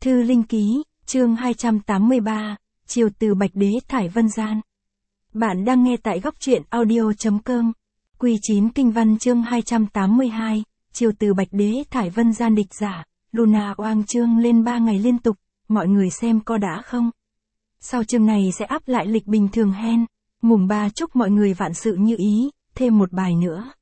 Thư Linh Ký, chương 283, Chiều từ Bạch Đế thải vân gian. Bạn đang nghe tại góc truyện audio.com. Quy 9 Kinh Văn chương 282, Chiều từ Bạch Đế thải vân gian. Địch giả, Luna oang chương lên 3 ngày liên tục, mọi người xem có đã không? Sau chương này sẽ áp lại lịch bình thường hen. Mùng 3 chúc mọi người vạn sự như ý, thêm một bài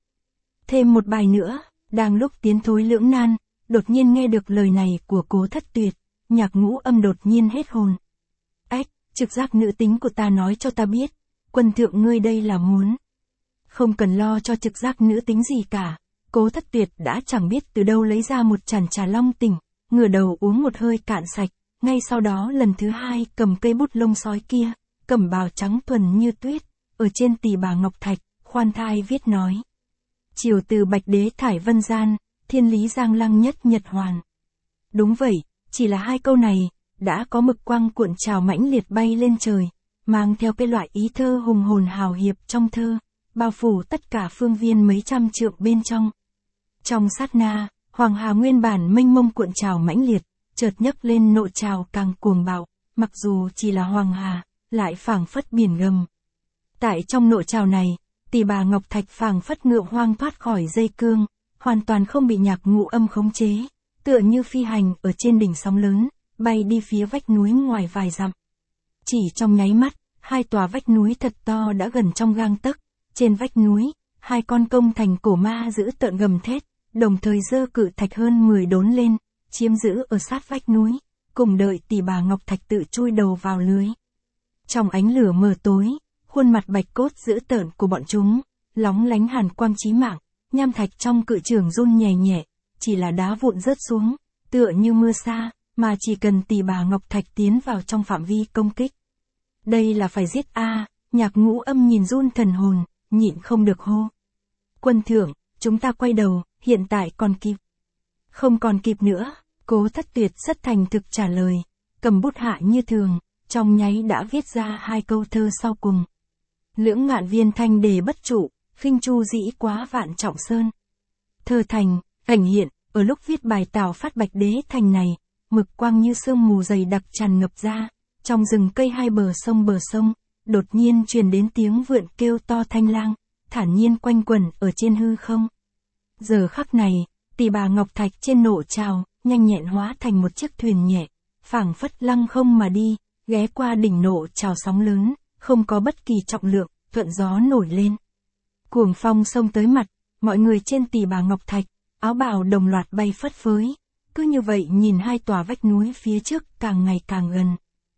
nữa. Đang lúc tiến thối lưỡng nan, đột nhiên nghe được lời này của Cố Thất Tuyệt, Nhạc Ngũ Âm đột nhiên hết hồn. Ách, trực giác nữ tính của ta nói cho ta biết, quân thượng ngươi đây là muốn. Không cần lo cho trực giác nữ tính gì cả, Cố Thất Tuyệt đã chẳng biết từ đâu lấy ra một chản trà long tỉnh, ngửa đầu uống một hơi cạn sạch, ngay sau đó lần thứ hai cầm cây bút lông sói kia, cẩm bào trắng thuần như tuyết, ở trên tỳ bà ngọc thạch, khoan thai viết nói. Chiều từ Bạch Đế thải vân gian, thiên lý giang lăng nhất nhật hoàn. Đúng vậy, chỉ là hai câu này, đã có mực quang cuộn trào mãnh liệt bay lên trời, mang theo cái loại ý thơ hùng hồn hào hiệp trong thơ, bao phủ tất cả phương viên mấy trăm trượng bên trong. Trong sát na, Hoàng Hà nguyên bản mênh mông cuộn trào mãnh liệt, chợt nhấc lên nộ trào càng cuồng bạo, mặc dù chỉ là Hoàng Hà, lại phảng phất biển gầm. Tại trong nộ trào này, tỳ bà Ngọc Thạch phảng phất ngựa hoang thoát khỏi dây cương, hoàn toàn không bị Nhạc Ngũ Âm khống chế, tựa như phi hành ở trên đỉnh sóng lớn, bay đi phía vách núi ngoài vài dặm. Chỉ trong nháy mắt, hai tòa vách núi thật to đã gần trong gang tấc, trên vách núi, hai con công thành cổ ma giữ tợn gầm thét, đồng thời giơ cự thạch hơn 10 đốn lên, chiếm giữ ở sát vách núi, cùng đợi tỳ bà Ngọc Thạch tự chui đầu vào lưới. Trong ánh lửa mờ tối, khuôn mặt bạch cốt dữ tợn của bọn chúng, lóng lánh hàn quang chí mạng, nham thạch trong cự trường run nhẹ nhẹ, chỉ là đá vụn rớt xuống, tựa như mưa sa, mà chỉ cần tỳ bà Ngọc Thạch tiến vào trong phạm vi công kích. Đây là phải giết a. Nhạc Ngũ Âm nhìn run thần hồn, nhịn không được hô. Quân thượng, chúng ta quay đầu, hiện tại còn kịp. Không còn kịp nữa, Cố Thất Tuyệt rất thành thực trả lời, cầm bút hạ như thường, trong nháy đã viết ra hai câu thơ sau cùng. Lưỡng ngạn viên thanh đề bất trụ, khinh chu dĩ quá vạn trọng sơn. Thơ thành, ảnh hiện, ở lúc viết bài Tào Phát Bạch Đế thành này, mực quang như sương mù dày đặc tràn ngập ra, trong rừng cây hai bờ sông, đột nhiên truyền đến tiếng vượn kêu to thanh lang, thản nhiên quanh quẩn ở trên hư không. Giờ khắc này, tỳ bà Ngọc Thạch trên nộ trào, nhanh nhẹn hóa thành một chiếc thuyền nhẹ, phảng phất lăng không mà đi, ghé qua đỉnh nộ trào sóng lớn, không có bất kỳ trọng lượng, thuận gió nổi lên. Cuồng phong xông tới mặt, mọi người trên tỳ bà Ngọc Thạch, áo bào đồng loạt bay phất phới, cứ như vậy nhìn hai tòa vách núi phía trước càng ngày càng gần.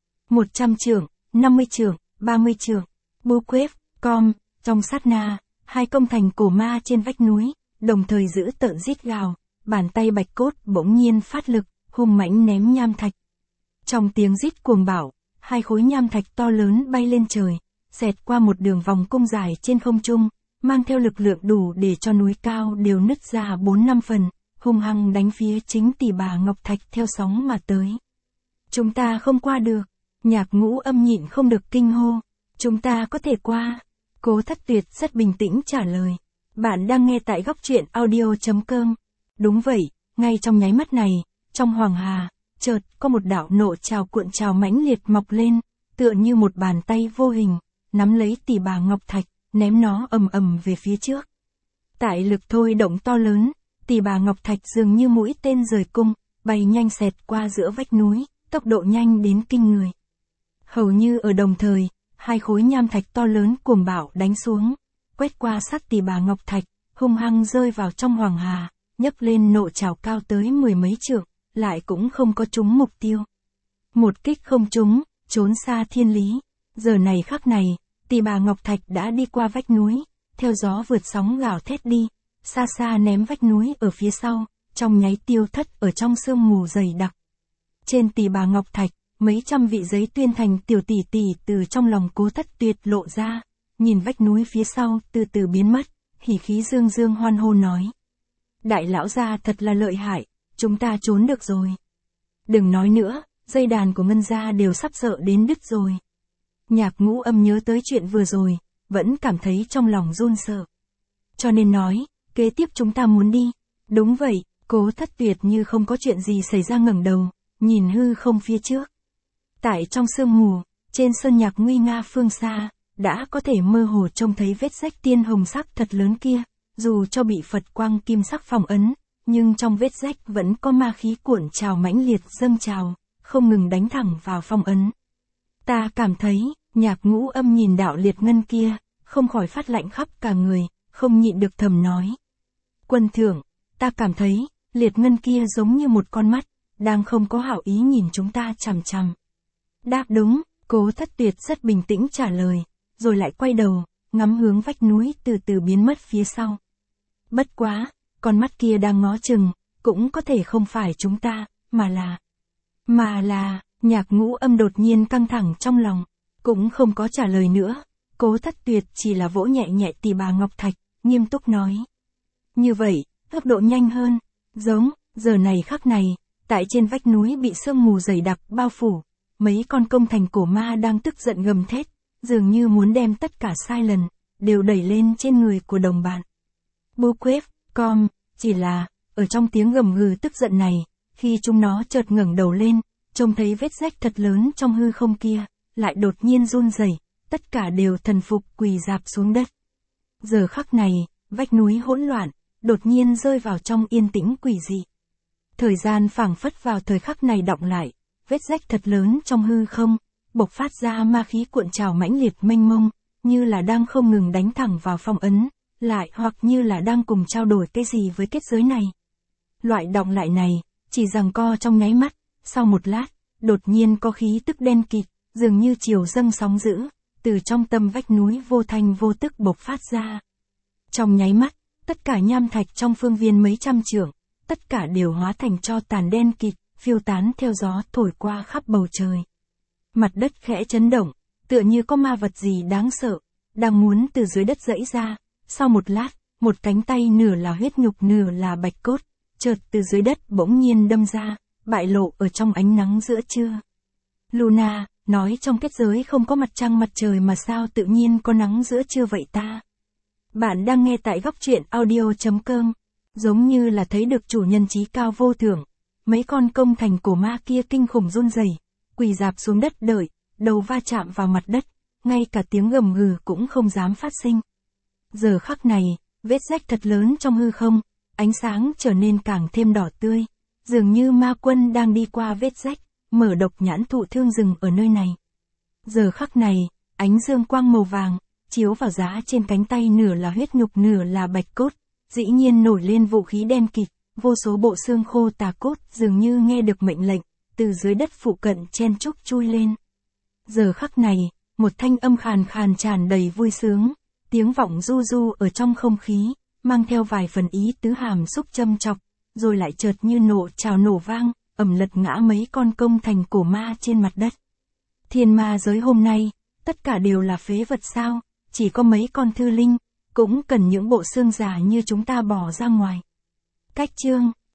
100 trượng, 50 trượng, 30 trượng, bú quếp, com, trong sát na, hai công thành cổ ma trên vách núi, đồng thời giữ tợn rít gào, bàn tay bạch cốt bỗng nhiên phát lực, hung mãnh ném nham thạch. Trong tiếng rít cuồng bạo, hai khối nham thạch to lớn bay lên trời, xẹt qua một đường vòng cung dài trên không trung, mang theo lực lượng đủ để cho núi cao đều nứt ra 4-5 phần, hung hăng đánh phía chính tỳ bà Ngọc Thạch theo sóng mà tới. Chúng ta không qua được. Nhạc Ngũ Âm nhịn không được kinh hô. Chúng ta có thể qua. Cố Thất Tuyệt rất bình tĩnh trả lời. Bạn đang nghe tại góc truyện audio.com. Đúng vậy, ngay trong nháy mắt này, trong Hoàng Hà, chợt có một đạo nộ trào cuộn trào mãnh liệt mọc lên, tựa như một bàn tay vô hình, nắm lấy tỳ bà Ngọc Thạch, ném nó ầm ầm về phía trước. Tại lực thôi động to lớn, tỳ bà Ngọc Thạch dường như mũi tên rời cung, bay nhanh xẹt qua giữa vách núi, tốc độ nhanh đến kinh người. Hầu như ở đồng thời, hai khối nham thạch to lớn cuồng bạo đánh xuống, quét qua sát tỳ bà Ngọc Thạch, hung hăng rơi vào trong Hoàng Hà, nhấc lên nộ trào cao tới 10 mấy trượng, lại cũng không có trúng mục tiêu. Một kích không trúng, trốn xa thiên lý. Giờ này khắc này, tỳ bà Ngọc Thạch đã đi qua vách núi, theo gió vượt sóng gào thét đi, xa xa ném vách núi ở phía sau, trong nháy tiêu thất ở trong sương mù dày đặc. Trên tỳ bà Ngọc Thạch, mấy trăm vị giấy tuyên thành tiểu tỷ tỷ từ trong lòng Cố Thất Tuyệt lộ ra, nhìn vách núi phía sau từ từ biến mất, hỉ khí dương dương hoan hô nói. Đại lão gia thật là lợi hại, chúng ta trốn được rồi. Đừng nói nữa, dây đàn của Ngân gia đều sắp sợ đến đứt rồi. Nhạc Ngũ Âm nhớ tới chuyện vừa rồi, vẫn cảm thấy trong lòng run sợ. Cho nên nói, kế tiếp chúng ta muốn đi. Đúng vậy, Cố Thất Tuyệt như không có chuyện gì xảy ra ngẩng đầu, nhìn hư không phía trước. Tại trong sương mù, trên sơn nhạc nguy nga phương xa, đã có thể mơ hồ trông thấy vết rách tiên hồng sắc thật lớn kia, dù cho bị Phật quang kim sắc phong ấn, nhưng trong vết rách vẫn có ma khí cuộn trào mãnh liệt dâng trào, không ngừng đánh thẳng vào phong ấn. Ta cảm thấy, Nhạc Ngũ Âm nhìn đạo liệt ngân kia, không khỏi phát lạnh khắp cả người, không nhịn được thầm nói. Quân thượng, ta cảm thấy, liệt ngân kia giống như một con mắt, đang không có hảo ý nhìn chúng ta chằm chằm. Đáp đúng, Cố Thất Tuyệt rất bình tĩnh trả lời, rồi lại quay đầu, ngắm hướng vách núi từ từ biến mất phía sau. Bất quá, con mắt kia đang ngó chừng, cũng có thể không phải chúng ta, mà là, Nhạc Ngũ Âm đột nhiên căng thẳng trong lòng, cũng không có trả lời nữa, Cố Thất Tuyệt chỉ là vỗ nhẹ nhẹ tỳ bà ngọc thạch, nghiêm túc nói. Như vậy, tốc độ nhanh hơn, giống, giờ này khắc này, tại trên vách núi bị sương mù dày đặc bao phủ, mấy con công thành cổ ma đang tức giận gầm thét, dường như muốn đem tất cả sai lần, đều đẩy lên trên người của đồng bạn. Bu quếp, com, chỉ là, ở trong tiếng gầm gừ tức giận này, khi chúng nó chợt ngẩng đầu lên, trông thấy vết rách thật lớn trong hư không kia, lại đột nhiên run rẩy, tất cả đều thần phục quỳ rạp xuống đất. Giờ khắc này, vách núi hỗn loạn, đột nhiên rơi vào trong yên tĩnh quỷ dị. Thời gian phảng phất vào thời khắc này đọng lại, vết rách thật lớn trong hư không, bộc phát ra ma khí cuộn trào mãnh liệt mênh mông, như là đang không ngừng đánh thẳng vào phong ấn, lại hoặc như là đang cùng trao đổi cái gì với kết giới này. Loại đọng lại này, chỉ giằng co trong nháy mắt, sau một lát, đột nhiên có khí tức đen kịt, dường như chiều dâng sóng dữ, từ trong tâm vách núi vô thanh vô tức bộc phát ra. Trong nháy mắt, tất cả nham thạch trong phương viên mấy trăm trượng, tất cả đều hóa thành tro tàn đen kịt, phiêu tán theo gió thổi qua khắp bầu trời. Mặt đất khẽ chấn động, tựa như có ma vật gì đáng sợ, đang muốn từ dưới đất giãy ra. Sau một lát, một cánh tay nửa là huyết nhục nửa là bạch cốt, chợt từ dưới đất bỗng nhiên đâm ra, bại lộ ở trong ánh nắng giữa trưa. Luna, nói trong kết giới không có mặt trăng mặt trời mà sao tự nhiên có nắng giữa trưa vậy ta? Bạn đang nghe tại góc truyện audio.com, giống như là thấy được chủ nhân trí cao vô thượng. Mấy con công thành cổ ma kia kinh khủng run rẩy, quỳ rạp xuống đất đợi, đầu va chạm vào mặt đất, ngay cả tiếng gầm gừ cũng không dám phát sinh. Giờ khắc này, vết rách thật lớn trong hư không, ánh sáng trở nên càng thêm đỏ tươi, dường như ma quân đang đi qua vết rách, mở độc nhãn thụ thương rừng ở nơi này. Giờ khắc này, ánh dương quang màu vàng, chiếu vào giá trên cánh tay nửa là huyết nhục nửa là bạch cốt, dĩ nhiên nổi lên vũ khí đen kịt, vô số bộ xương khô tà cốt dường như nghe được mệnh lệnh, từ dưới đất phụ cận chen chúc chui lên. Giờ khắc này, một thanh âm khàn khàn tràn đầy vui sướng, tiếng vọng du du ở trong không khí, mang theo vài phần ý tứ hàm xúc châm chọc, rồi lại chợt như nổ trào nổ vang, ầm lật ngã mấy con công thành cổ ma trên mặt đất. Thiên ma giới hôm nay, tất cả đều là phế vật sao, chỉ có mấy con thư linh, cũng cần những bộ xương già như chúng ta bỏ ra ngoài. Cách chương